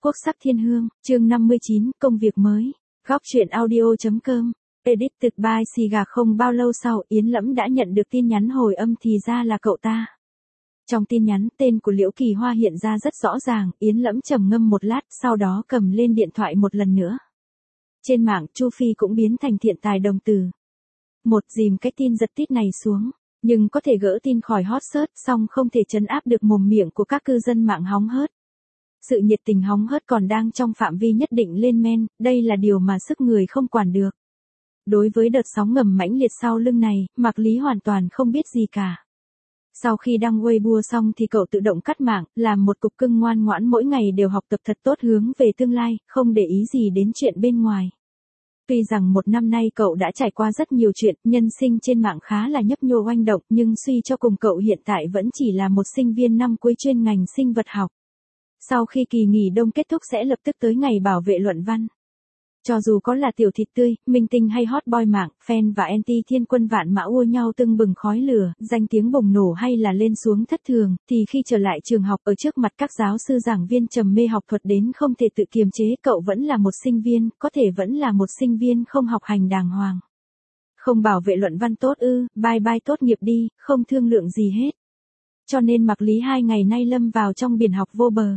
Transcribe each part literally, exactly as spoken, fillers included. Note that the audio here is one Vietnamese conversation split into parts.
Quốc sắc thiên hương, chương năm mươi chín, công việc mới. Góc truyện audio.com. Edited by Xì Gà. Không bao lâu sau, Yến Lẫm đã nhận được tin nhắn hồi âm thì ra là cậu ta. Trong tin nhắn, tên của Liễu Kỳ Hoa hiện ra rất rõ ràng, Yến Lẫm trầm ngâm một lát, sau đó cầm lên điện thoại một lần nữa. Trên mạng, Chu Phi cũng biến thành thiện tài đồng từ. Một dìm cái tin giật tít này xuống, nhưng có thể gỡ tin khỏi hot search, song không thể trấn áp được mồm miệng của các cư dân mạng hóng hớt. Sự nhiệt tình hóng hớt còn đang trong phạm vi nhất định lên men, đây là điều mà sức người không quản được. Đối với đợt sóng ngầm mãnh liệt sau lưng này, Mạc Lý hoàn toàn không biết gì cả. Sau khi đăng Weibo xong thì cậu tự động cắt mạng, làm một cục cưng ngoan ngoãn mỗi ngày đều học tập thật tốt hướng về tương lai, không để ý gì đến chuyện bên ngoài. Tuy rằng một năm nay cậu đã trải qua rất nhiều chuyện, nhân sinh trên mạng khá là nhấp nhô oanh động, nhưng suy cho cùng cậu hiện tại vẫn chỉ là một sinh viên năm cuối chuyên ngành sinh vật học. Sau khi kỳ nghỉ đông kết thúc sẽ lập tức tới ngày bảo vệ luận văn. Cho dù có là tiểu thịt tươi, minh tinh hay hot boy mạng, fan và anti thiên quân vạn mã ua nhau tưng bừng khói lửa, danh tiếng bùng nổ hay là lên xuống thất thường, thì khi trở lại trường học ở trước mặt các giáo sư giảng viên trầm mê học thuật đến không thể tự kiềm chế, cậu vẫn là một sinh viên, có thể vẫn là một sinh viên không học hành đàng hoàng. Không bảo vệ luận văn tốt ư, bye bye tốt nghiệp đi, không thương lượng gì hết. Cho nên Mạc Lý hai ngày nay lâm vào trong biển học vô bờ.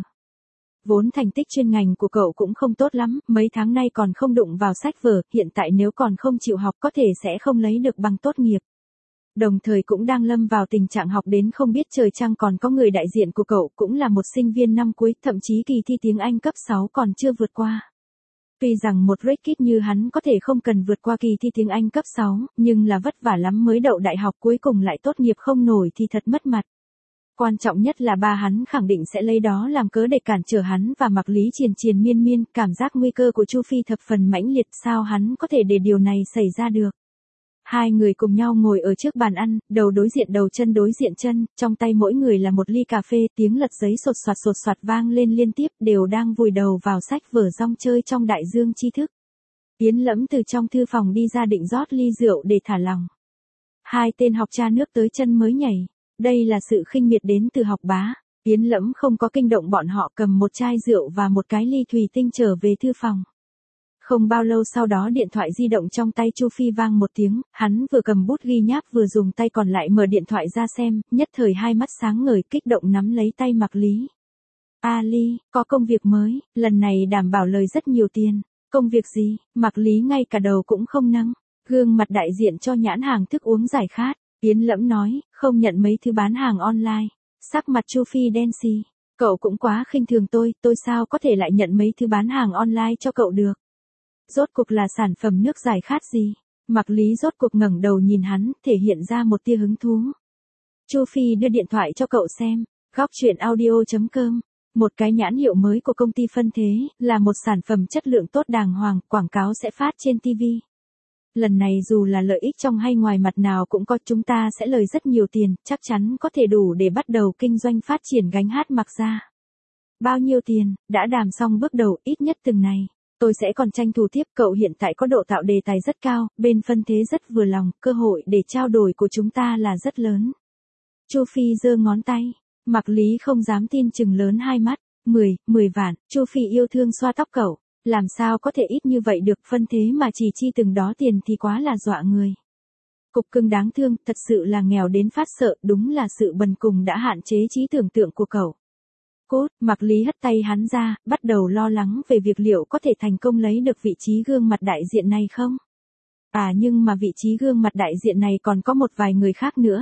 Vốn thành tích chuyên ngành của cậu cũng không tốt lắm, mấy tháng nay còn không đụng vào sách vở, hiện tại nếu còn không chịu học có thể sẽ không lấy được bằng tốt nghiệp. Đồng thời cũng đang lâm vào tình trạng học đến không biết trời trăng, còn có người đại diện của cậu cũng là một sinh viên năm cuối, thậm chí kỳ thi tiếng Anh cấp sáu còn chưa vượt qua. Tuy rằng một rake kid như hắn có thể không cần vượt qua kỳ thi tiếng Anh cấp sáu, nhưng là vất vả lắm mới đậu đại học, cuối cùng lại tốt nghiệp không nổi thì thật mất mặt. Quan trọng nhất là ba hắn khẳng định sẽ lấy đó làm cớ để cản trở hắn và Mạc Lý triền triền miên miên, cảm giác nguy cơ của Chu Phi thập phần mãnh liệt, sao hắn có thể để điều này xảy ra được. Hai người cùng nhau ngồi ở trước bàn ăn, đầu đối diện đầu chân đối diện chân, trong tay mỗi người là một ly cà phê, tiếng lật giấy sột soạt sột soạt vang lên liên tiếp, đều đang vùi đầu vào sách vở rong chơi trong đại dương tri thức. Yến Lẫm từ trong thư phòng đi ra định rót ly rượu để thả lòng. Hai tên học cha nước tới chân mới nhảy. Đây là sự khinh miệt đến từ học bá. Yến Lẫm không có kinh động bọn họ, cầm một chai rượu và một cái ly thủy tinh trở về thư phòng. Không bao lâu sau đó điện thoại di động trong tay Chu Phi vang một tiếng, hắn vừa cầm bút ghi nháp vừa dùng tay còn lại mở điện thoại ra xem, nhất thời hai mắt sáng ngời kích động nắm lấy tay Mạc Lý. Ali, có công việc mới, lần này đảm bảo lời rất nhiều tiền. Công việc gì? Mạc Lý ngay cả đầu cũng không nâng. Gương mặt đại diện cho nhãn hàng thức uống giải khát. Yến Lẫm nói, không nhận mấy thứ bán hàng online. Sắc mặt Chu Phi đen xì. Cậu cũng quá khinh thường tôi, tôi sao có thể lại nhận mấy thứ bán hàng online cho cậu được. Rốt cuộc là sản phẩm nước giải khát gì? Mạc Lý rốt cuộc ngẩng đầu nhìn hắn, thể hiện ra một tia hứng thú. Chu Phi đưa điện thoại cho cậu xem. Góc truyện audio.com. Một cái nhãn hiệu mới của công ty Phân Thế, là một sản phẩm chất lượng tốt đàng hoàng, quảng cáo sẽ phát trên ti vi. Lần này dù là lợi ích trong hay ngoài mặt nào cũng có, chúng ta sẽ lời rất nhiều tiền, chắc chắn có thể đủ để bắt đầu kinh doanh phát triển gánh hát Mạc gia. Bao nhiêu tiền? Đã đàm xong bước đầu, ít nhất từng này. Tôi sẽ còn tranh thủ tiếp, cậu hiện tại có độ tạo đề tài rất cao, bên Phân Thế rất vừa lòng, cơ hội để trao đổi của chúng ta là rất lớn. Chu Phi giơ ngón tay, Mạc Lý không dám tin chừng lớn hai mắt, mười, mười vạn, Chu Phi yêu thương xoa tóc cậu. Làm sao có thể ít như vậy được, Phân Thế mà chỉ chi từng đó tiền thì quá là dọa người. Cục cưng đáng thương, thật sự là nghèo đến phát sợ, đúng là sự bần cùng đã hạn chế trí tưởng tượng của cậu. Cốt, Mạc Lý hất tay hắn ra, bắt đầu lo lắng về việc liệu có thể thành công lấy được vị trí gương mặt đại diện này không? À nhưng mà vị trí gương mặt đại diện này còn có một vài người khác nữa.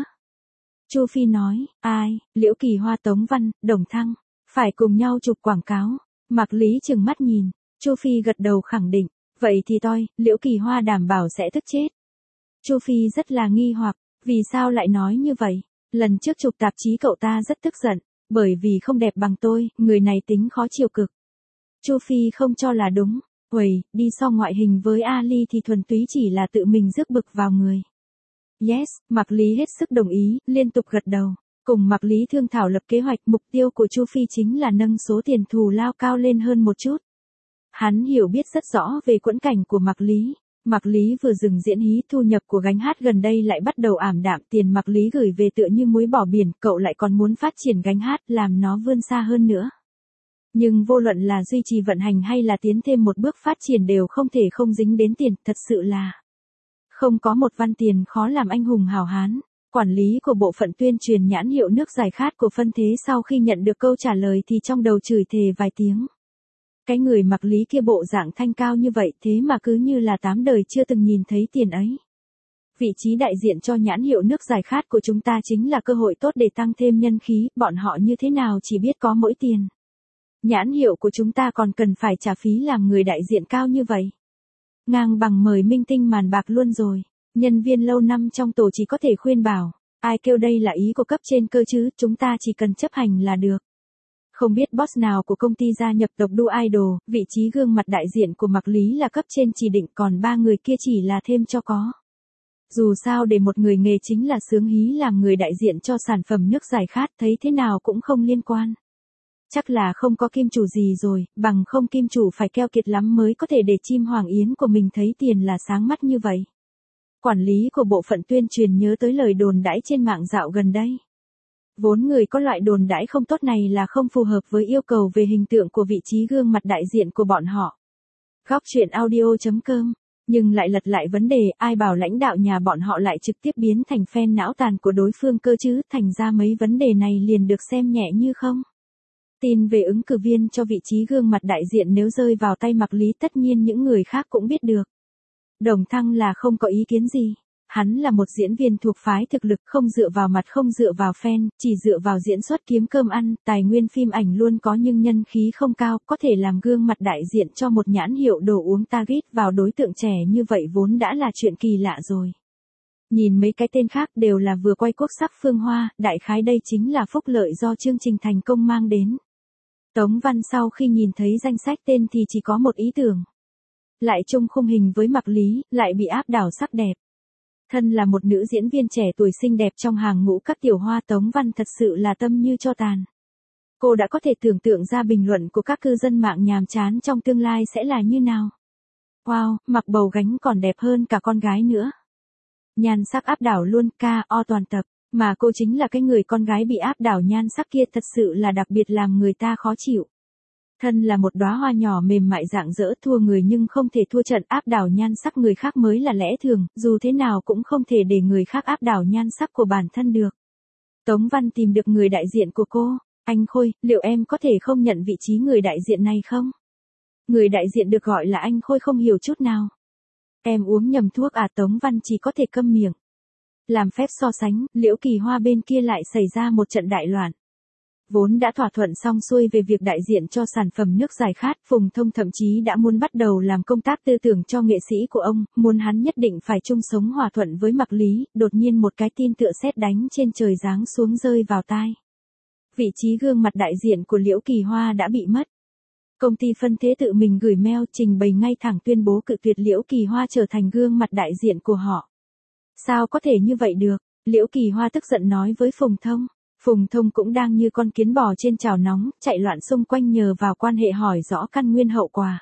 Chu Phi nói, ai, Liễu Kỳ Hoa, Tống Văn, Đồng Thăng, phải cùng nhau chụp quảng cáo. Mạc Lý trừng mắt nhìn. Chu Phi gật đầu khẳng định, vậy thì toi, Liễu Kỳ Hoa đảm bảo sẽ tức chết. Chu Phi rất là nghi hoặc, vì sao lại nói như vậy? Lần trước chụp tạp chí cậu ta rất tức giận, bởi vì không đẹp bằng tôi, người này tính khó chịu cực. Chu Phi không cho là đúng, uầy, đi so ngoại hình với Ali thì thuần túy chỉ là tự mình rước bực vào người. Yes, Mạc Lý hết sức đồng ý, liên tục gật đầu. Cùng Mạc Lý thương thảo lập kế hoạch, mục tiêu của Chu Phi chính là nâng số tiền thù lao cao lên hơn một chút. Hắn hiểu biết rất rõ về quẫn cảnh của Mạc Lý. Mạc Lý vừa dừng diễn hí, thu nhập của gánh hát gần đây lại bắt đầu ảm đạm, tiền Mạc Lý gửi về tựa như muối bỏ biển, cậu lại còn muốn phát triển gánh hát, làm nó vươn xa hơn nữa. Nhưng vô luận là duy trì vận hành hay là tiến thêm một bước phát triển đều không thể không dính đến tiền, thật sự là không có một văn tiền khó làm anh hùng hào hán. Quản lý của bộ phận tuyên truyền nhãn hiệu nước giải khát của phân thế sau khi nhận được câu trả lời thì trong đầu chửi thề vài tiếng. Cái người mặc lý kia bộ dạng thanh cao như vậy thế mà cứ như là tám đời chưa từng nhìn thấy tiền ấy. Vị trí đại diện cho nhãn hiệu nước giải khát của chúng ta chính là cơ hội tốt để tăng thêm nhân khí, bọn họ như thế nào chỉ biết có mỗi tiền. Nhãn hiệu của chúng ta còn cần phải trả phí làm người đại diện cao như vậy. Ngang bằng mời minh tinh màn bạc luôn rồi. Nhân viên lâu năm trong tổ chỉ có thể khuyên bảo, ai kêu đây là ý của cấp trên cơ chứ, chúng ta chỉ cần chấp hành là được. Không biết boss nào của công ty gia nhập tộc đua idol, vị trí gương mặt đại diện của Mạc Lý là cấp trên chỉ định, còn ba người kia chỉ là thêm cho có. Dù sao để một người nghề chính là sướng hí làm người đại diện cho sản phẩm nước giải khát thấy thế nào cũng không liên quan. Chắc là không có kim chủ gì rồi, bằng không kim chủ phải keo kiệt lắm mới có thể để chim hoàng yến của mình thấy tiền là sáng mắt như vậy. Quản lý của bộ phận tuyên truyền nhớ tới lời đồn đãi trên mạng dạo gần đây. Vốn người có loại đồn đãi không tốt này là không phù hợp với yêu cầu về hình tượng của vị trí gương mặt đại diện của bọn họ. Góc chuyện audio chấm com. Nhưng lại lật lại vấn đề, ai bảo lãnh đạo nhà bọn họ lại trực tiếp biến thành fan não tàn của đối phương cơ chứ, thành ra mấy vấn đề này liền được xem nhẹ như không. Tin về ứng cử viên cho vị trí gương mặt đại diện nếu rơi vào tay Mạc Lý tất nhiên những người khác cũng biết được. Đồng Thăng là không có ý kiến gì. Hắn là một diễn viên thuộc phái thực lực, không dựa vào mặt không dựa vào fan, chỉ dựa vào diễn xuất kiếm cơm ăn, tài nguyên phim ảnh luôn có nhưng nhân khí không cao, có thể làm gương mặt đại diện cho một nhãn hiệu đồ uống Target vào đối tượng trẻ như vậy vốn đã là chuyện kỳ lạ rồi. Nhìn mấy cái tên khác đều là vừa quay Quốc sắc Phương Hoa, đại khái đây chính là phúc lợi do chương trình thành công mang đến. Tống Văn sau khi nhìn thấy danh sách tên thì chỉ có một ý tưởng. Lại chung khung hình với Mạc Lý, lại bị áp đảo sắc đẹp. Thân là một nữ diễn viên trẻ tuổi xinh đẹp trong hàng ngũ các tiểu hoa, Tống Văn thật sự là tâm như cho tàn. Cô đã có thể tưởng tượng ra bình luận của các cư dân mạng nhàm chán trong tương lai sẽ là như nào. Wow, mặc bầu gánh còn đẹp hơn cả con gái nữa. Nhan sắc áp đảo luôn, ca o toàn tập, mà cô chính là cái người con gái bị áp đảo nhan sắc kia, thật sự là đặc biệt làm người ta khó chịu. Thân là một đóa hoa nhỏ mềm mại rạng rỡ, thua người nhưng không thể thua trận, áp đảo nhan sắc người khác mới là lẽ thường, dù thế nào cũng không thể để người khác áp đảo nhan sắc của bản thân được. Tống Văn tìm được người đại diện của cô, anh Khôi, liệu em có thể không nhận vị trí người đại diện này không? Người đại diện được gọi là anh Khôi không hiểu chút nào. Em uống nhầm thuốc à? Tống Văn chỉ có thể câm miệng. Làm phép so sánh, Liễu Kỳ Hoa bên kia lại xảy ra một trận đại loạn. Vốn đã thỏa thuận xong xuôi về việc đại diện cho sản phẩm nước giải khát, Phùng Thông thậm chí đã muốn bắt đầu làm công tác tư tưởng cho nghệ sĩ của ông, muốn hắn nhất định phải chung sống hòa thuận với Mạc Lý, đột nhiên một cái tin tựa sét đánh trên trời giáng xuống rơi vào tai. Vị trí gương mặt đại diện của Liễu Kỳ Hoa đã bị mất. Công ty phân thế tự mình gửi mail trình bày ngay thẳng tuyên bố cự tuyệt Liễu Kỳ Hoa trở thành gương mặt đại diện của họ. Sao có thể như vậy được? Liễu Kỳ Hoa tức giận nói với Phùng Thông. Phùng Thông cũng đang như con kiến bò trên chảo nóng, chạy loạn xung quanh nhờ vào quan hệ hỏi rõ căn nguyên hậu quả.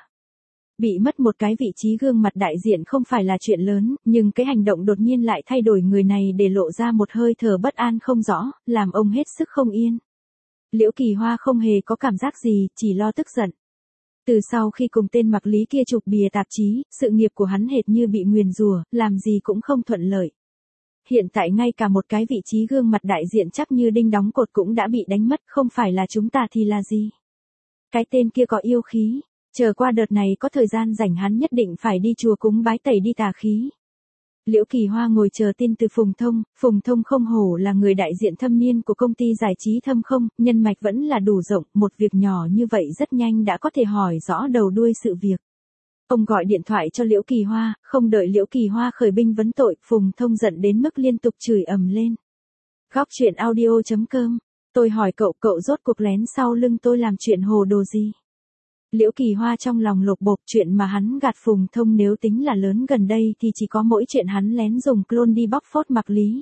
Bị mất một cái vị trí gương mặt đại diện không phải là chuyện lớn, nhưng cái hành động đột nhiên lại thay đổi người này để lộ ra một hơi thở bất an không rõ, làm ông hết sức không yên. Liễu Kỳ Hoa không hề có cảm giác gì, chỉ lo tức giận. Từ sau khi cùng tên Mạc Lý kia chụp bìa tạp chí, sự nghiệp của hắn hệt như bị nguyền rủa, làm gì cũng không thuận lợi. Hiện tại ngay cả một cái vị trí gương mặt đại diện chắc như đinh đóng cột cũng đã bị đánh mất, không phải là chúng ta thì là gì? Cái tên kia có yêu khí, chờ qua đợt này có thời gian rảnh hắn nhất định phải đi chùa cúng bái tẩy đi tà khí. Liễu Kỳ Hoa ngồi chờ tin từ Phùng Thông, Phùng Thông không hổ là người đại diện thâm niên của công ty giải trí Thâm Không, nhân mạch vẫn là đủ rộng, một việc nhỏ như vậy rất nhanh đã có thể hỏi rõ đầu đuôi sự việc. Ông gọi điện thoại cho Liễu Kỳ Hoa, không đợi Liễu Kỳ Hoa khởi binh vấn tội, Phùng Thông giận đến mức liên tục chửi ầm lên. Góc chuyện audio chấm com, tôi hỏi cậu, cậu rốt cuộc lén sau lưng tôi làm chuyện hồ đồ gì? Liễu Kỳ Hoa trong lòng lột bột, chuyện mà hắn gạt Phùng Thông nếu tính là lớn gần đây thì chỉ có mỗi chuyện hắn lén dùng clone đi bóc phốt Mạc Lý.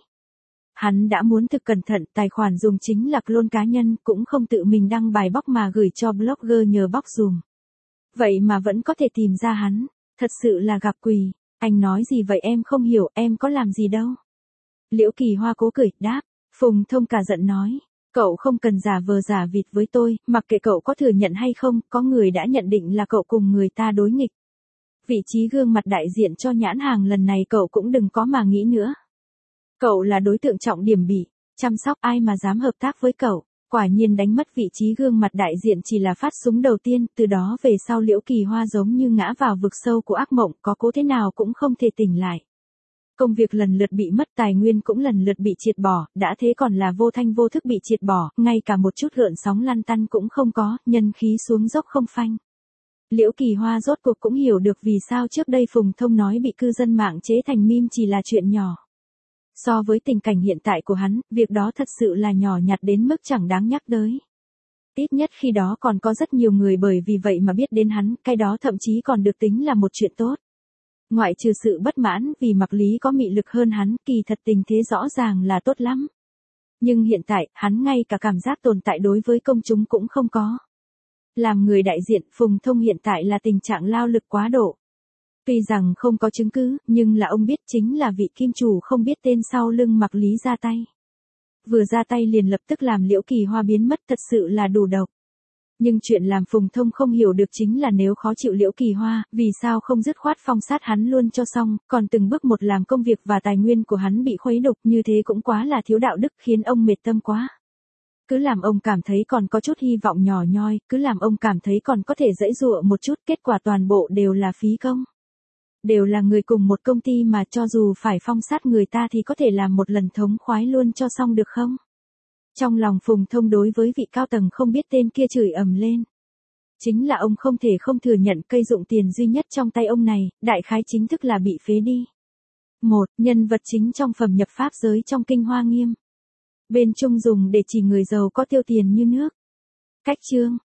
Hắn đã muốn thực cẩn thận, tài khoản dùng chính là clone cá nhân, cũng không tự mình đăng bài bóc mà gửi cho blogger nhờ bóc dùm. Vậy mà vẫn có thể tìm ra hắn, thật sự là gặp quỷ. Anh nói gì vậy em không hiểu, em có làm gì đâu. Liễu Kỳ Hoa cố cười, đáp. Phùng Thông cả giận nói, Cậu không cần giả vờ giả vịt với tôi, mặc kệ cậu có thừa nhận hay không, có người đã nhận định là cậu cùng người ta đối nghịch. Vị trí gương mặt đại diện cho nhãn hàng lần này cậu cũng đừng có mà nghĩ nữa. Cậu là đối tượng trọng điểm bị chăm sóc, ai mà dám hợp tác với cậu. Quả nhiên đánh mất vị trí gương mặt đại diện chỉ là phát súng đầu tiên, từ đó về sau Liễu Kỳ Hoa giống như ngã vào vực sâu của ác mộng, có cố thế nào cũng không thể tỉnh lại. Công việc lần lượt bị mất, tài nguyên cũng lần lượt bị triệt bỏ, đã thế còn là vô thanh vô thức bị triệt bỏ, ngay cả một chút gợn sóng lăn tăn cũng không có, nhân khí xuống dốc không phanh. Liễu Kỳ Hoa rốt cuộc cũng hiểu được vì sao trước đây Phùng Thông nói bị cư dân mạng chế thành meme chỉ là chuyện nhỏ. So với tình cảnh hiện tại của hắn, việc đó thật sự là nhỏ nhặt đến mức chẳng đáng nhắc tới. Ít nhất khi đó còn có rất nhiều người bởi vì vậy mà biết đến hắn, cái đó thậm chí còn được tính là một chuyện tốt. Ngoại trừ sự bất mãn vì Mạc Lý có mị lực hơn hắn, kỳ thật tình thế rõ ràng là tốt lắm. Nhưng hiện tại, hắn ngay cả cảm giác tồn tại đối với công chúng cũng không có. Làm người đại diện, Phùng Thông hiện tại là tình trạng lao lực quá độ. Tuy rằng không có chứng cứ, nhưng là ông biết chính là vị kim chủ không biết tên sau lưng Mạc Lý ra tay. Vừa ra tay liền lập tức làm Liễu Kỳ Hoa biến mất, thật sự là đủ độc. Nhưng chuyện làm Phùng Thông không hiểu được chính là nếu khó chịu Liễu Kỳ Hoa, vì sao không dứt khoát phong sát hắn luôn cho xong, còn từng bước một làm công việc và tài nguyên của hắn bị khuấy đục, như thế cũng quá là thiếu đạo đức, khiến ông mệt tâm quá. Cứ làm ông cảm thấy còn có chút hy vọng nhỏ nhoi, cứ làm ông cảm thấy còn có thể giãy giụa một chút, kết quả toàn bộ đều là phí công. Đều là người cùng một công ty mà cho dù phải phong sát người ta thì có thể làm một lần thống khoái luôn cho xong được không? Trong lòng Phùng Thông đối với vị cao tầng không biết tên kia chửi ầm lên. Chính là ông không thể không thừa nhận cây dụng tiền duy nhất trong tay ông này, đại khái chính thức là bị phế đi. Một, nhân vật chính trong phẩm nhập pháp giới trong Kinh Hoa Nghiêm. Bên Trung dùng để chỉ người giàu có tiêu tiền như nước. Cách chương.